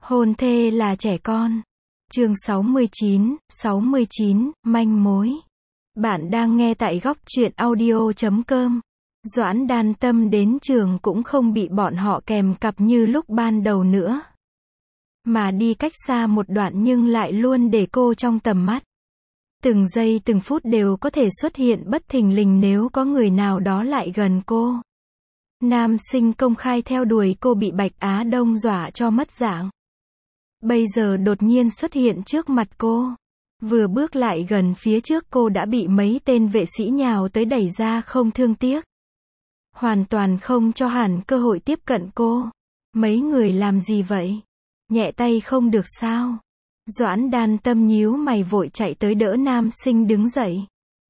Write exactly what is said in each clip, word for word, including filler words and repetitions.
Hôn thê là trẻ con. Chương sáu mươi chín, sáu mươi chín, manh mối. Bạn đang nghe tại góc truyện audio chấm com. Doãn Đan Tâm đến trường cũng không bị bọn họ kèm cặp như lúc ban đầu nữa. Mà đi cách xa một đoạn nhưng lại luôn để cô trong tầm mắt. Từng giây từng phút đều có thể xuất hiện bất thình lình nếu có người nào đó lại gần cô. Nam sinh công khai theo đuổi cô bị Bạch Á Đông dọa cho mất dạng. Bây giờ đột nhiên xuất hiện trước mặt cô. Vừa bước lại gần phía trước cô đã bị mấy tên vệ sĩ nhào tới đẩy ra không thương tiếc. Hoàn toàn không cho hẳn cơ hội tiếp cận cô. Mấy người làm gì vậy? Nhẹ tay không được sao? Doãn Đan Tâm nhíu mày vội chạy tới đỡ nam sinh đứng dậy.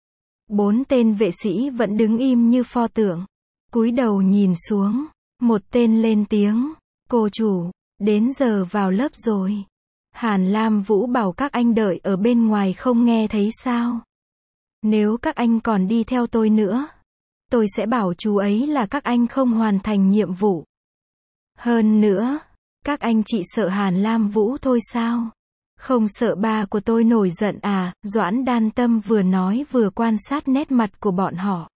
Bốn tên vệ sĩ vẫn đứng im như pho tượng. Cúi đầu nhìn xuống. Một tên lên tiếng. Cô chủ, đến giờ vào lớp rồi. Hàn Lam Vũ bảo các anh đợi ở bên ngoài không nghe thấy sao? Nếu các anh còn đi theo tôi nữa, tôi sẽ bảo chú ấy là các anh không hoàn thành nhiệm vụ. Hơn nữa, các anh chị sợ Hàn Lam Vũ thôi sao? Không sợ ba của tôi nổi giận à? Doãn Đan Tâm vừa nói vừa quan sát nét mặt của bọn họ.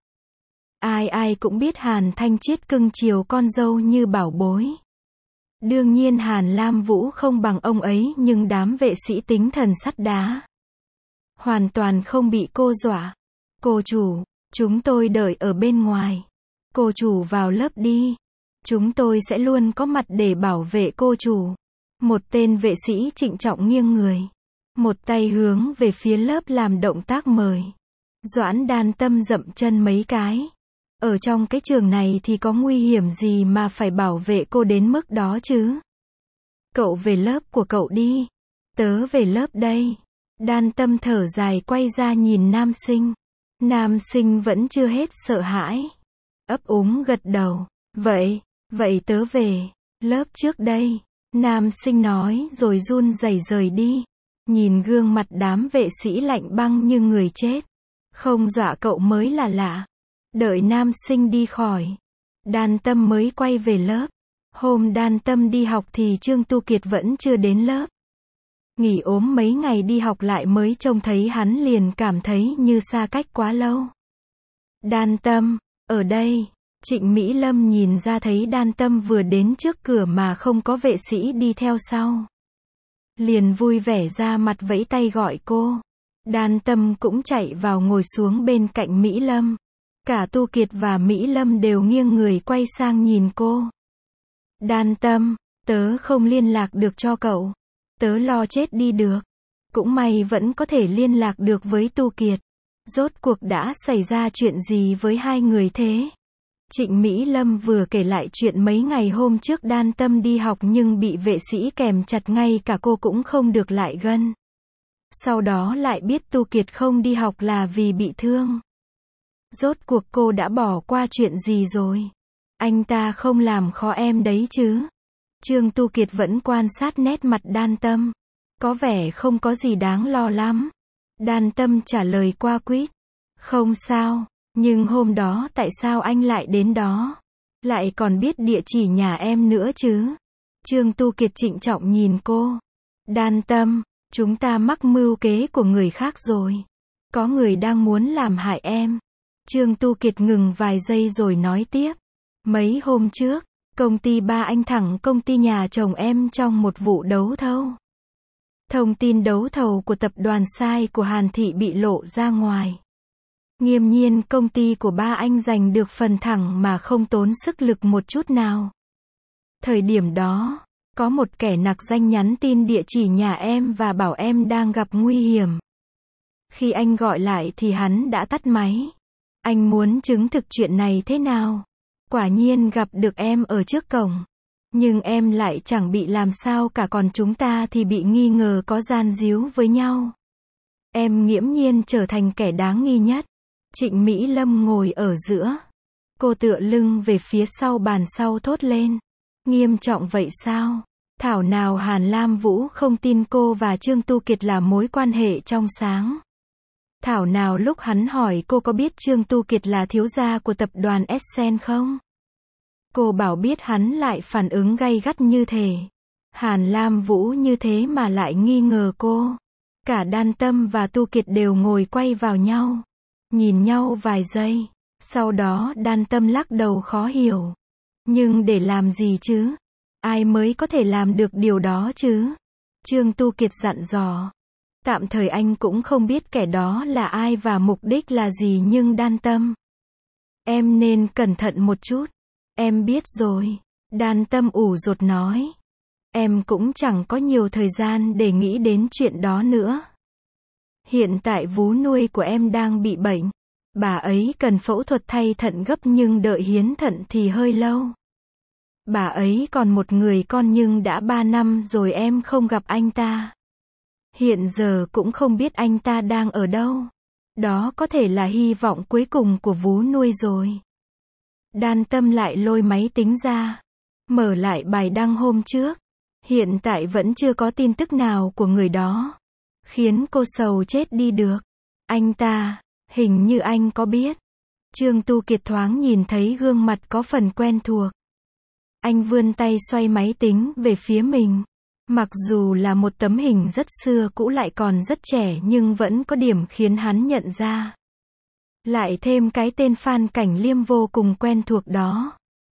Ai ai cũng biết Hàn Thanh Chiết cưng chiều con dâu như bảo bối. Đương nhiên Hàn Lam Vũ không bằng ông ấy nhưng đám vệ sĩ tính thần sắt đá. Hoàn toàn không bị cô dọa. Cô chủ, chúng tôi đợi ở bên ngoài. Cô chủ vào lớp đi. Chúng tôi sẽ luôn có mặt để bảo vệ cô chủ. Một tên vệ sĩ trịnh trọng nghiêng người. Một tay hướng về phía lớp làm động tác mời. Doãn Đan Tâm dậm chân mấy cái. Ở trong cái trường này thì có nguy hiểm gì mà phải bảo vệ cô đến mức đó chứ? Cậu về lớp của cậu đi. Tớ về lớp đây. Đan Tâm thở dài quay ra nhìn nam sinh. Nam sinh vẫn chưa hết sợ hãi. Ấp úng gật đầu. Vậy, vậy tớ về lớp trước đây. Nam sinh nói rồi run rẩy rời đi. Nhìn gương mặt đám vệ sĩ lạnh băng như người chết. Không dọa cậu mới là lạ. Đợi nam sinh đi khỏi. Đan Tâm mới quay về lớp. Hôm Đan Tâm đi học thì Trương Tu Kiệt vẫn chưa đến lớp. Nghỉ ốm mấy ngày đi học lại mới trông thấy hắn liền cảm thấy như xa cách quá lâu. Đan Tâm, ở đây. Trịnh Mỹ Lâm nhìn ra thấy Đan Tâm vừa đến trước cửa mà không có vệ sĩ đi theo sau. Liền vui vẻ ra mặt vẫy tay gọi cô. Đan Tâm cũng chạy vào ngồi xuống bên cạnh Mỹ Lâm. Cả Tu Kiệt và Mỹ Lâm đều nghiêng người quay sang nhìn cô. Đan Tâm, tớ không liên lạc được cho cậu. Tớ lo chết đi được. Cũng may vẫn có thể liên lạc được với Tu Kiệt. Rốt cuộc đã xảy ra chuyện gì với hai người thế? Trịnh Mỹ Lâm vừa kể lại chuyện mấy ngày hôm trước Đan Tâm đi học nhưng bị vệ sĩ kèm chặt ngay cả cô cũng không được lại gần. Sau đó lại biết Tu Kiệt không đi học là vì bị thương. Rốt cuộc cô đã bỏ qua chuyện gì rồi? Anh ta không làm khó em đấy chứ? Trương Tu Kiệt vẫn quan sát nét mặt Đan Tâm. Có vẻ không có gì đáng lo lắm. Đan Tâm trả lời qua quýt. Không sao, nhưng hôm đó tại sao anh lại đến đó? Lại còn biết địa chỉ nhà em nữa chứ? Trương Tu Kiệt trịnh trọng nhìn cô. Đan Tâm, chúng ta mắc mưu kế của người khác rồi. Có người đang muốn làm hại em. Trương Tu Kiệt ngừng vài giây rồi nói tiếp. Mấy hôm trước, công ty ba anh thẳng công ty nhà chồng em trong một vụ đấu thầu. Thông tin đấu thầu của tập đoàn sai của Hàn Thị bị lộ ra ngoài. Nghiêm nhiên công ty của ba anh giành được phần thẳng mà không tốn sức lực một chút nào. Thời điểm đó, có một kẻ nặc danh nhắn tin địa chỉ nhà em và bảo em đang gặp nguy hiểm. Khi anh gọi lại thì hắn đã tắt máy. Anh muốn chứng thực chuyện này thế nào? Quả nhiên gặp được em ở trước cổng. Nhưng em lại chẳng bị làm sao cả còn chúng ta thì bị nghi ngờ có gian díu với nhau. Em nghiễm nhiên trở thành kẻ đáng nghi nhất. Trịnh Mỹ Lâm ngồi ở giữa. Cô tựa lưng về phía sau bàn sau thốt lên. Nghiêm trọng vậy sao? Thảo nào Hàn Lam Vũ không tin cô và Trương Tu Kiệt là mối quan hệ trong sáng. Thảo nào lúc hắn hỏi cô có biết Trương Tu Kiệt là thiếu gia của tập đoàn Essen không? Cô bảo biết hắn lại phản ứng gay gắt như thế. Hàn Lam Vũ như thế mà lại nghi ngờ cô. Cả Đan Tâm và Tu Kiệt đều ngồi quay vào nhau, nhìn nhau vài giây. Sau đó Đan Tâm lắc đầu khó hiểu. Nhưng để làm gì chứ? Ai mới có thể làm được điều đó chứ? Trương Tu Kiệt dặn dò. Tạm thời anh cũng không biết kẻ đó là ai và mục đích là gì, nhưng Đan Tâm, em nên cẩn thận một chút. Em biết rồi. Đan Tâm ủ rột nói. Em cũng chẳng có nhiều thời gian để nghĩ đến chuyện đó nữa. Hiện tại vú nuôi của em đang bị bệnh. Bà ấy cần phẫu thuật thay thận gấp nhưng đợi hiến thận thì hơi lâu. Bà ấy còn một người con nhưng đã ba năm rồi em không gặp anh ta. Hiện giờ cũng không biết anh ta đang ở đâu. Đó có thể là hy vọng cuối cùng của vú nuôi rồi. Đan Tâm lại lôi máy tính ra, mở lại bài đăng hôm trước. Hiện tại vẫn chưa có tin tức nào của người đó. Khiến cô sầu chết đi được. Anh ta, hình như anh có biết. Trương Tu Kiệt thoáng nhìn thấy gương mặt có phần quen thuộc. Anh vươn tay xoay máy tính về phía mình. Mặc dù là một tấm hình rất xưa cũ lại còn rất trẻ nhưng vẫn có điểm khiến hắn nhận ra. Lại thêm cái tên Phan Cảnh Liêm vô cùng quen thuộc đó.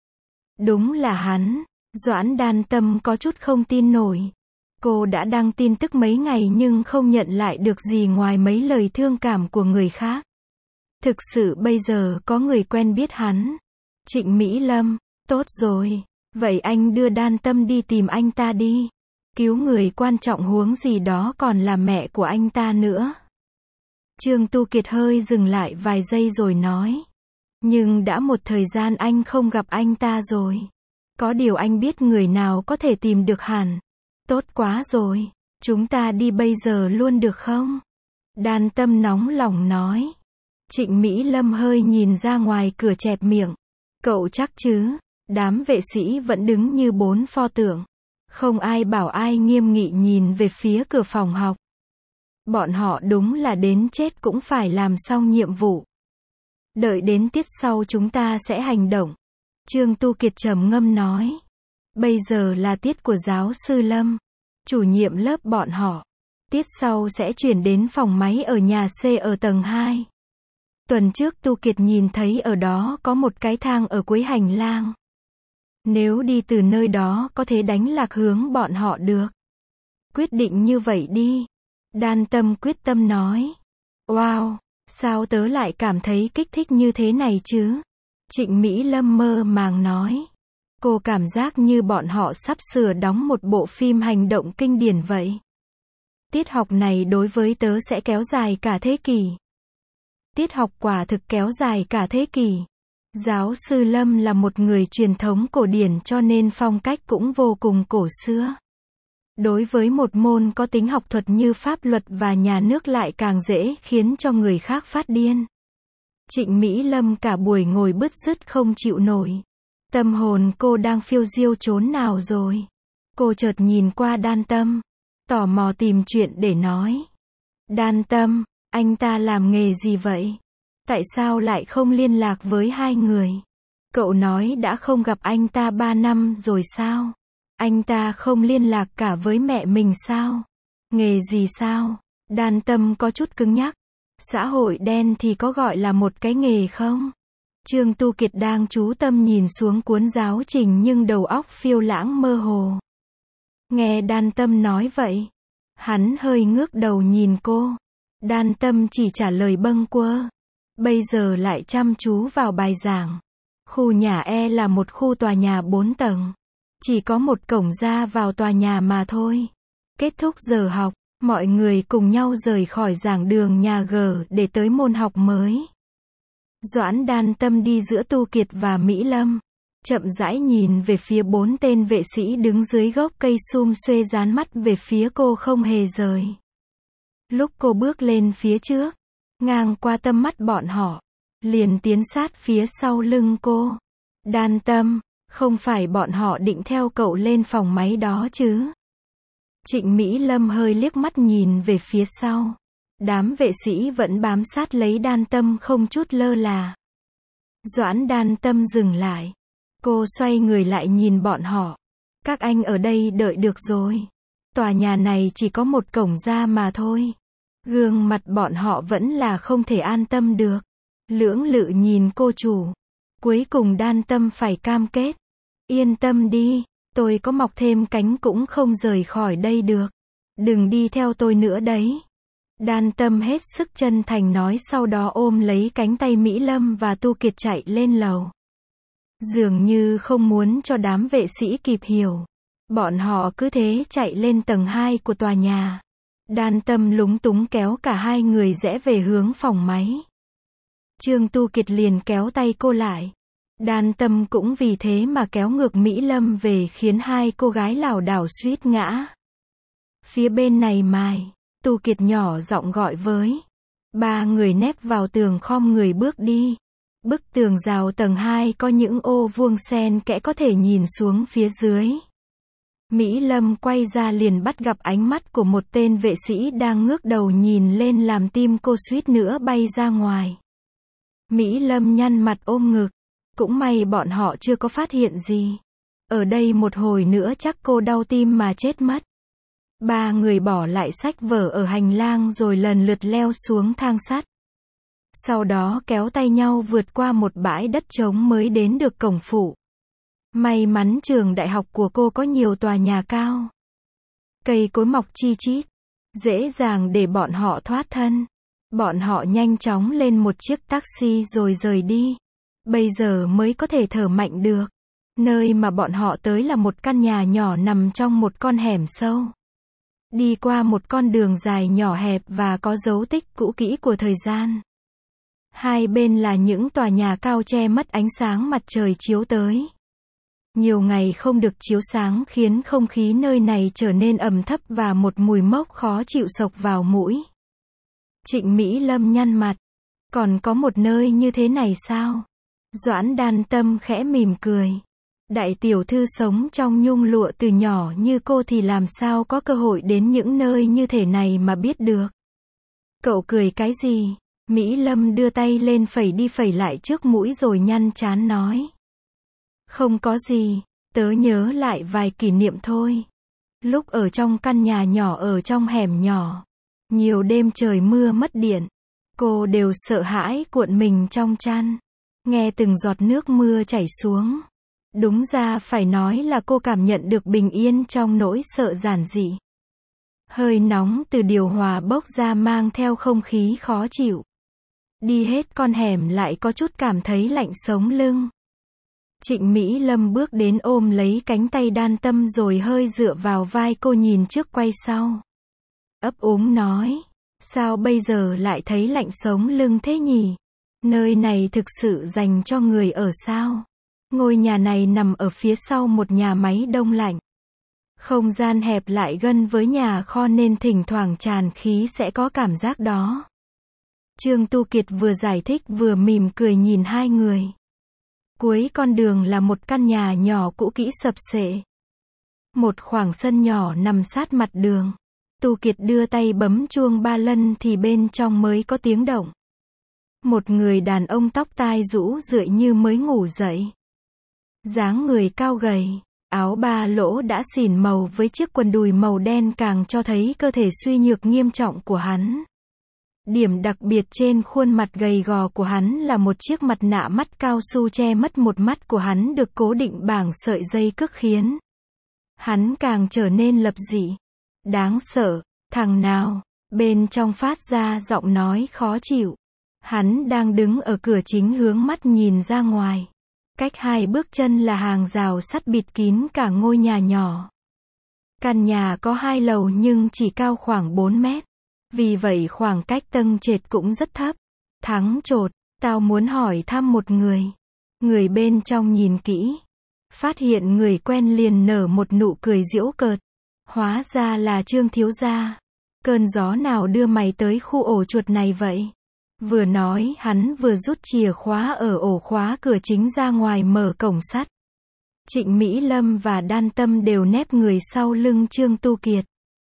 Đúng là hắn. Doãn Đan Tâm có chút không tin nổi. Cô đã đăng tin tức mấy ngày nhưng không nhận lại được gì ngoài mấy lời thương cảm của người khác. Thực sự bây giờ có người quen biết hắn. Trịnh Mỹ Lâm. Tốt rồi. Vậy anh đưa Đan Tâm đi tìm anh ta đi. Cứu người quan trọng, huống gì đó còn là mẹ của anh ta nữa. Trương Tu Kiệt hơi dừng lại vài giây rồi nói. Nhưng đã một thời gian anh không gặp anh ta rồi. Có điều anh biết người nào có thể tìm được hẳn. Tốt quá rồi. Chúng ta đi bây giờ luôn được không? Đan Tâm nóng lòng nói. Trịnh Mỹ Lâm hơi nhìn ra ngoài cửa chẹp miệng. Cậu chắc chứ? Đám vệ sĩ vẫn đứng như bốn pho tượng. Không ai bảo ai, nghiêm nghị nhìn về phía cửa phòng học. Bọn họ đúng là đến chết cũng phải làm xong nhiệm vụ. Đợi đến tiết sau chúng ta sẽ hành động. Trương Tu Kiệt trầm ngâm nói. Bây giờ là tiết của giáo sư Lâm, chủ nhiệm lớp bọn họ. Tiết sau sẽ chuyển đến phòng máy ở nhà C ở tầng hai. Tuần trước Tu Kiệt nhìn thấy ở đó có một cái thang ở cuối hành lang. Nếu đi từ nơi đó có thể đánh lạc hướng bọn họ được. Quyết định như vậy đi. Đan Tâm quyết tâm nói. Wow, sao tớ lại cảm thấy kích thích như thế này chứ? Trịnh Mỹ Lâm mơ màng nói. Cô cảm giác như bọn họ sắp sửa đóng một bộ phim hành động kinh điển vậy. Tiết học này đối với tớ sẽ kéo dài cả thế kỷ. Tiết học quả thực kéo dài cả thế kỷ. Giáo sư Lâm là một người truyền thống cổ điển cho nên phong cách cũng vô cùng cổ xưa. Đối với một môn có tính học thuật như pháp luật và nhà nước lại càng dễ khiến cho người khác phát điên. Trịnh Mỹ Lâm cả buổi ngồi bứt rứt không chịu nổi. Tâm hồn cô đang phiêu diêu chốn nào rồi. Cô chợt nhìn qua Đan Tâm, tò mò tìm chuyện để nói. Đan Tâm, anh ta làm nghề gì vậy? Tại sao lại không liên lạc với hai người? Cậu nói đã không gặp anh ta ba năm rồi sao? Anh ta không liên lạc cả với mẹ mình sao? Nghề gì sao? Đan Tâm có chút cứng nhắc. Xã hội đen thì có gọi là một cái nghề không? Trương Tu Kiệt đang chú tâm nhìn xuống cuốn giáo trình nhưng đầu óc phiêu lãng mơ hồ. Nghe Đan Tâm nói vậy, hắn hơi ngước đầu nhìn cô. Đan Tâm chỉ trả lời bâng quơ. Bây giờ lại chăm chú vào bài giảng. Khu nhà E là một khu tòa nhà bốn tầng. Chỉ có một cổng ra vào tòa nhà mà thôi. Kết thúc giờ học, mọi người cùng nhau rời khỏi giảng đường nhà G để tới môn học mới. Doãn Đan Tâm đi giữa Tu Kiệt và Mỹ Lâm. Chậm rãi nhìn về phía bốn tên vệ sĩ đứng dưới gốc cây sum xuê, dán mắt về phía cô không hề rời. Lúc cô bước lên phía trước, ngang qua tầm mắt bọn họ, liền tiến sát phía sau lưng cô. Đan Tâm, không phải bọn họ định theo cậu lên phòng máy đó chứ? Trịnh Mỹ Lâm hơi liếc mắt nhìn về phía sau. Đám vệ sĩ vẫn bám sát lấy Đan Tâm không chút lơ là. Doãn Đan Tâm dừng lại. Cô xoay người lại nhìn bọn họ. Các anh ở đây đợi được rồi. Tòa nhà này chỉ có một cổng ra mà thôi. Gương mặt bọn họ vẫn là không thể an tâm được. Lưỡng lự nhìn cô chủ. Cuối cùng Đan Tâm phải cam kết. Yên tâm đi, tôi có mọc thêm cánh cũng không rời khỏi đây được. Đừng đi theo tôi nữa đấy. Đan Tâm hết sức chân thành nói, sau đó ôm lấy cánh tay Mỹ Lâm và Tu Kiệt chạy lên lầu. Dường như không muốn cho đám vệ sĩ kịp hiểu. Bọn họ cứ thế chạy lên tầng hai của tòa nhà. Đan Tâm lúng túng kéo cả hai người rẽ về hướng phòng máy. Trương Tu Kiệt liền kéo tay cô lại. Đan Tâm cũng vì thế mà kéo ngược Mỹ Lâm về, khiến hai cô gái lảo đảo suýt ngã. Phía bên này mài, Tu Kiệt nhỏ giọng gọi với. Ba người nép vào tường khom người bước đi. Bức tường rào tầng hai có những ô vuông xen kẽ có thể nhìn xuống phía dưới. Mỹ Lâm quay ra liền bắt gặp ánh mắt của một tên vệ sĩ đang ngước đầu nhìn lên, làm tim cô suýt nữa bay ra ngoài. Mỹ Lâm nhăn mặt ôm ngực. Cũng may bọn họ chưa có phát hiện gì. Ở đây một hồi nữa chắc cô đau tim mà chết mất. Ba người bỏ lại sách vở ở hành lang rồi lần lượt leo xuống thang sắt. Sau đó kéo tay nhau vượt qua một bãi đất trống mới đến được cổng phụ. May mắn trường đại học của cô có nhiều tòa nhà cao. Cây cối mọc chi chít, dễ dàng để bọn họ thoát thân. Bọn họ nhanh chóng lên một chiếc taxi rồi rời đi. Bây giờ mới có thể thở mạnh được. Nơi mà bọn họ tới là một căn nhà nhỏ nằm trong một con hẻm sâu. Đi qua một con đường dài nhỏ hẹp và có dấu tích cũ kỹ của thời gian. Hai bên là những tòa nhà cao che mất ánh sáng mặt trời chiếu tới. Nhiều ngày không được chiếu sáng khiến không khí nơi này trở nên ẩm thấp và một mùi mốc khó chịu xộc vào mũi. Trịnh Mỹ Lâm nhăn mặt. Còn có một nơi như thế này sao? Doãn Đan Tâm khẽ mỉm cười. Đại tiểu thư sống trong nhung lụa từ nhỏ như cô thì làm sao có cơ hội đến những nơi như thế này mà biết được. Cậu cười cái gì? Mỹ Lâm đưa tay lên phẩy đi phẩy lại trước mũi rồi nhăn trán nói. Không có gì, tớ nhớ lại vài kỷ niệm thôi. Lúc ở trong căn nhà nhỏ ở trong hẻm nhỏ, nhiều đêm trời mưa mất điện, cô đều sợ hãi cuộn mình trong chăn, nghe từng giọt nước mưa chảy xuống. Đúng ra phải nói là cô cảm nhận được bình yên trong nỗi sợ giản dị. Hơi nóng từ điều hòa bốc ra mang theo không khí khó chịu. Đi hết con hẻm lại có chút cảm thấy lạnh sống lưng. Trịnh Mỹ Lâm bước đến ôm lấy cánh tay Đan Tâm rồi hơi dựa vào vai cô nhìn trước quay sau. Ấp úng nói, sao bây giờ lại thấy lạnh sống lưng thế nhỉ? Nơi này thực sự dành cho người ở sao? Ngôi nhà này nằm ở phía sau một nhà máy đông lạnh. Không gian hẹp lại gần với nhà kho nên thỉnh thoảng tràn khí sẽ có cảm giác đó. Trương Tu Kiệt vừa giải thích vừa mỉm cười nhìn hai người. Cuối con đường là một căn nhà nhỏ cũ kỹ sập xệ. Một khoảng sân nhỏ nằm sát mặt đường. Tu Kiệt đưa tay bấm chuông ba lần thì bên trong mới có tiếng động. Một người đàn ông tóc tai rũ rượi như mới ngủ dậy. Dáng người cao gầy, áo ba lỗ đã xỉn màu với chiếc quần đùi màu đen càng cho thấy cơ thể suy nhược nghiêm trọng của hắn. Điểm đặc biệt trên khuôn mặt gầy gò của hắn là một chiếc mặt nạ mắt cao su che mất một mắt của hắn được cố định bằng sợi dây cước khiến hắn càng trở nên lập dị. Đáng sợ, thằng nào? Bên trong phát ra giọng nói khó chịu. Hắn đang đứng ở cửa chính hướng mắt nhìn ra ngoài. Cách hai bước chân là hàng rào sắt bịt kín cả ngôi nhà nhỏ. Căn nhà có hai lầu nhưng chỉ cao khoảng bốn mét. Vì vậy khoảng cách tầng trệt cũng rất thấp. Thắng chột, tao muốn hỏi thăm một người. Người bên trong nhìn kỹ. Phát hiện người quen liền nở một nụ cười giễu cợt. Hóa ra là Trương thiếu gia. Cơn gió nào đưa mày tới khu ổ chuột này vậy? Vừa nói hắn vừa rút chìa khóa ở ổ khóa cửa chính ra ngoài mở cổng sắt. Trịnh Mỹ Lâm và Đan Tâm đều nép người sau lưng Trương Tu Kiệt.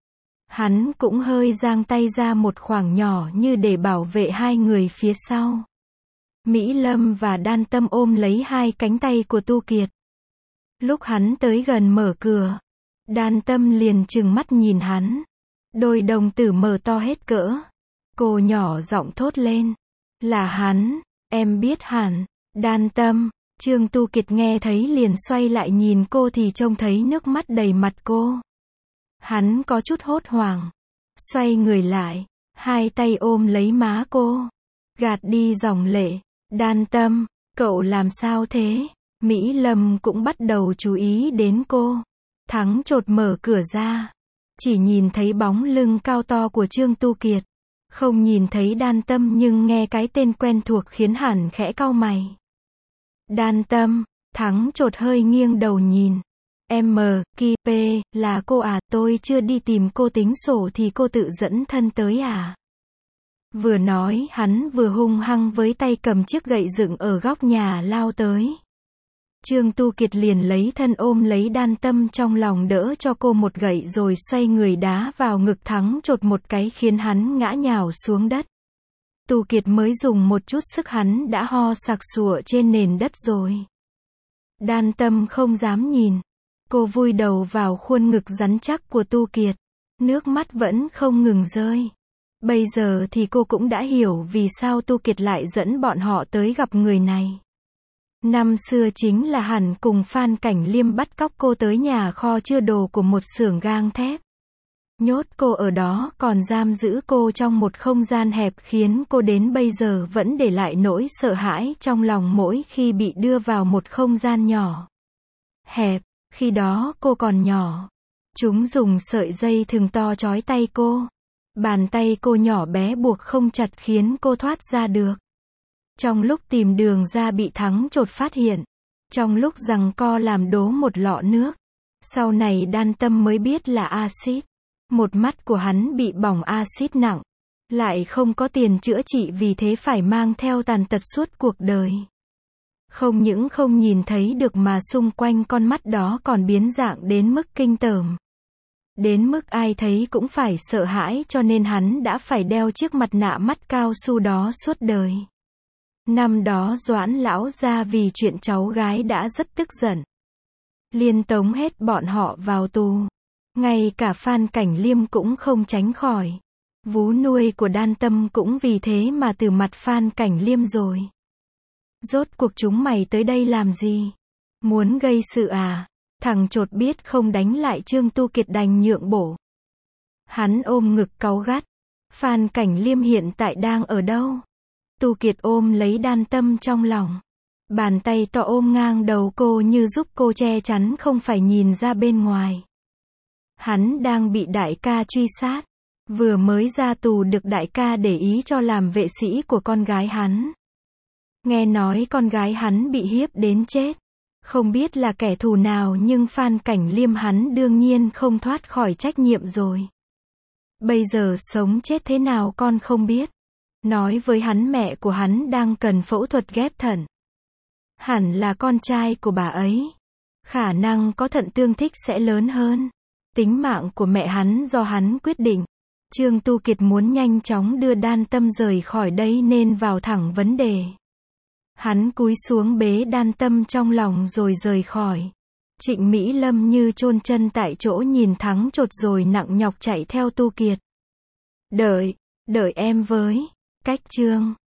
Hắn cũng hơi giang tay ra một khoảng nhỏ như để bảo vệ hai người phía sau. Mỹ Lâm và Đan Tâm ôm lấy hai cánh tay của Tu Kiệt. Lúc hắn tới gần mở cửa, Đan Tâm liền trừng mắt nhìn hắn. Đôi đồng tử mở to hết cỡ. Cô nhỏ giọng thốt lên. Là hắn, em biết hẳn. Đan Tâm, Trương Tu Kiệt nghe thấy liền xoay lại nhìn cô thì trông thấy nước mắt đầy mặt cô. Hắn có chút hốt hoảng. Xoay người lại, hai tay ôm lấy má cô. Gạt đi dòng lệ. Đan Tâm, cậu làm sao thế? Mỹ Lâm cũng bắt đầu chú ý đến cô. Thắng chột mở cửa ra. Chỉ nhìn thấy bóng lưng cao to của Trương Tu Kiệt. Không nhìn thấy Đan Tâm nhưng nghe cái tên quen thuộc khiến hắn khẽ cau mày. Đan Tâm, Thắng chột hơi nghiêng đầu nhìn. M, Ki P, là cô à, tôi chưa đi tìm cô tính sổ thì cô tự dẫn thân tới à? Vừa nói, hắn vừa hung hăng với tay cầm chiếc gậy dựng ở góc nhà lao tới. Trương Tu Kiệt liền lấy thân ôm lấy Đan Tâm trong lòng đỡ cho cô một gậy rồi xoay người đá vào ngực Thắng chột một cái khiến hắn ngã nhào xuống đất. Tu Kiệt mới dùng một chút sức hắn đã ho sặc sụa trên nền đất rồi. Đan Tâm không dám nhìn. Cô vùi đầu vào khuôn ngực rắn chắc của Tu Kiệt. Nước mắt vẫn không ngừng rơi. Bây giờ thì cô cũng đã hiểu vì sao Tu Kiệt lại dẫn bọn họ tới gặp người này. Năm xưa chính là hẳn cùng Phan Cảnh Liêm bắt cóc cô tới nhà kho chứa đồ của một xưởng gang thép. Nhốt cô ở đó còn giam giữ cô trong một không gian hẹp khiến cô đến bây giờ vẫn để lại nỗi sợ hãi trong lòng mỗi khi bị đưa vào một không gian nhỏ. Hẹp, khi đó cô còn nhỏ. Chúng dùng sợi dây thừng to trói tay cô. Bàn tay cô nhỏ bé buộc không chặt khiến cô thoát ra được. Trong lúc tìm đường ra bị Thắng chột phát hiện. Trong lúc giằng co làm đố một lọ nước. Sau này Đan Tâm mới biết là axit. Một mắt của hắn bị bỏng axit nặng. Lại không có tiền chữa trị vì thế phải mang theo tàn tật suốt cuộc đời. Không những không nhìn thấy được mà xung quanh con mắt đó còn biến dạng đến mức kinh tởm. Đến mức ai thấy cũng phải sợ hãi cho nên hắn đã phải đeo chiếc mặt nạ mắt cao su đó suốt đời. Năm đó Doãn lão gia vì chuyện cháu gái đã rất tức giận. Liên tống hết bọn họ vào tù. Ngay cả Phan Cảnh Liêm cũng không tránh khỏi. Vú nuôi của Đan Tâm cũng vì thế mà từ mặt Phan Cảnh Liêm rồi. Rốt cuộc chúng mày tới đây làm gì? Muốn gây sự à? Thằng chột biết không đánh lại Trương Tu Kiệt đành nhượng bộ. Hắn ôm ngực cáu gắt. Phan Cảnh Liêm hiện tại đang ở đâu? Tu Kiệt ôm lấy Đan Tâm trong lòng. Bàn tay to ôm ngang đầu cô như giúp cô che chắn không phải nhìn ra bên ngoài. Hắn đang bị đại ca truy sát. Vừa mới ra tù được đại ca để ý cho làm vệ sĩ của con gái hắn. Nghe nói con gái hắn bị hiếp đến chết. Không biết là kẻ thù nào nhưng Phan Cảnh Liêm hắn đương nhiên không thoát khỏi trách nhiệm rồi. Bây giờ sống chết thế nào con không biết. Nói với hắn mẹ của hắn đang cần phẫu thuật ghép thận. Hẳn là con trai của bà ấy. Khả năng có thận tương thích sẽ lớn hơn. Tính mạng của mẹ hắn do hắn quyết định. Trương Tu Kiệt muốn nhanh chóng đưa Đan Tâm rời khỏi đây nên vào thẳng vấn đề. Hắn cúi xuống bế Đan Tâm trong lòng rồi rời khỏi. Trịnh Mỹ Lâm như chôn chân tại chỗ nhìn Thắng chột rồi nặng nhọc chạy theo Tu Kiệt. Đợi, đợi em với. Cách chương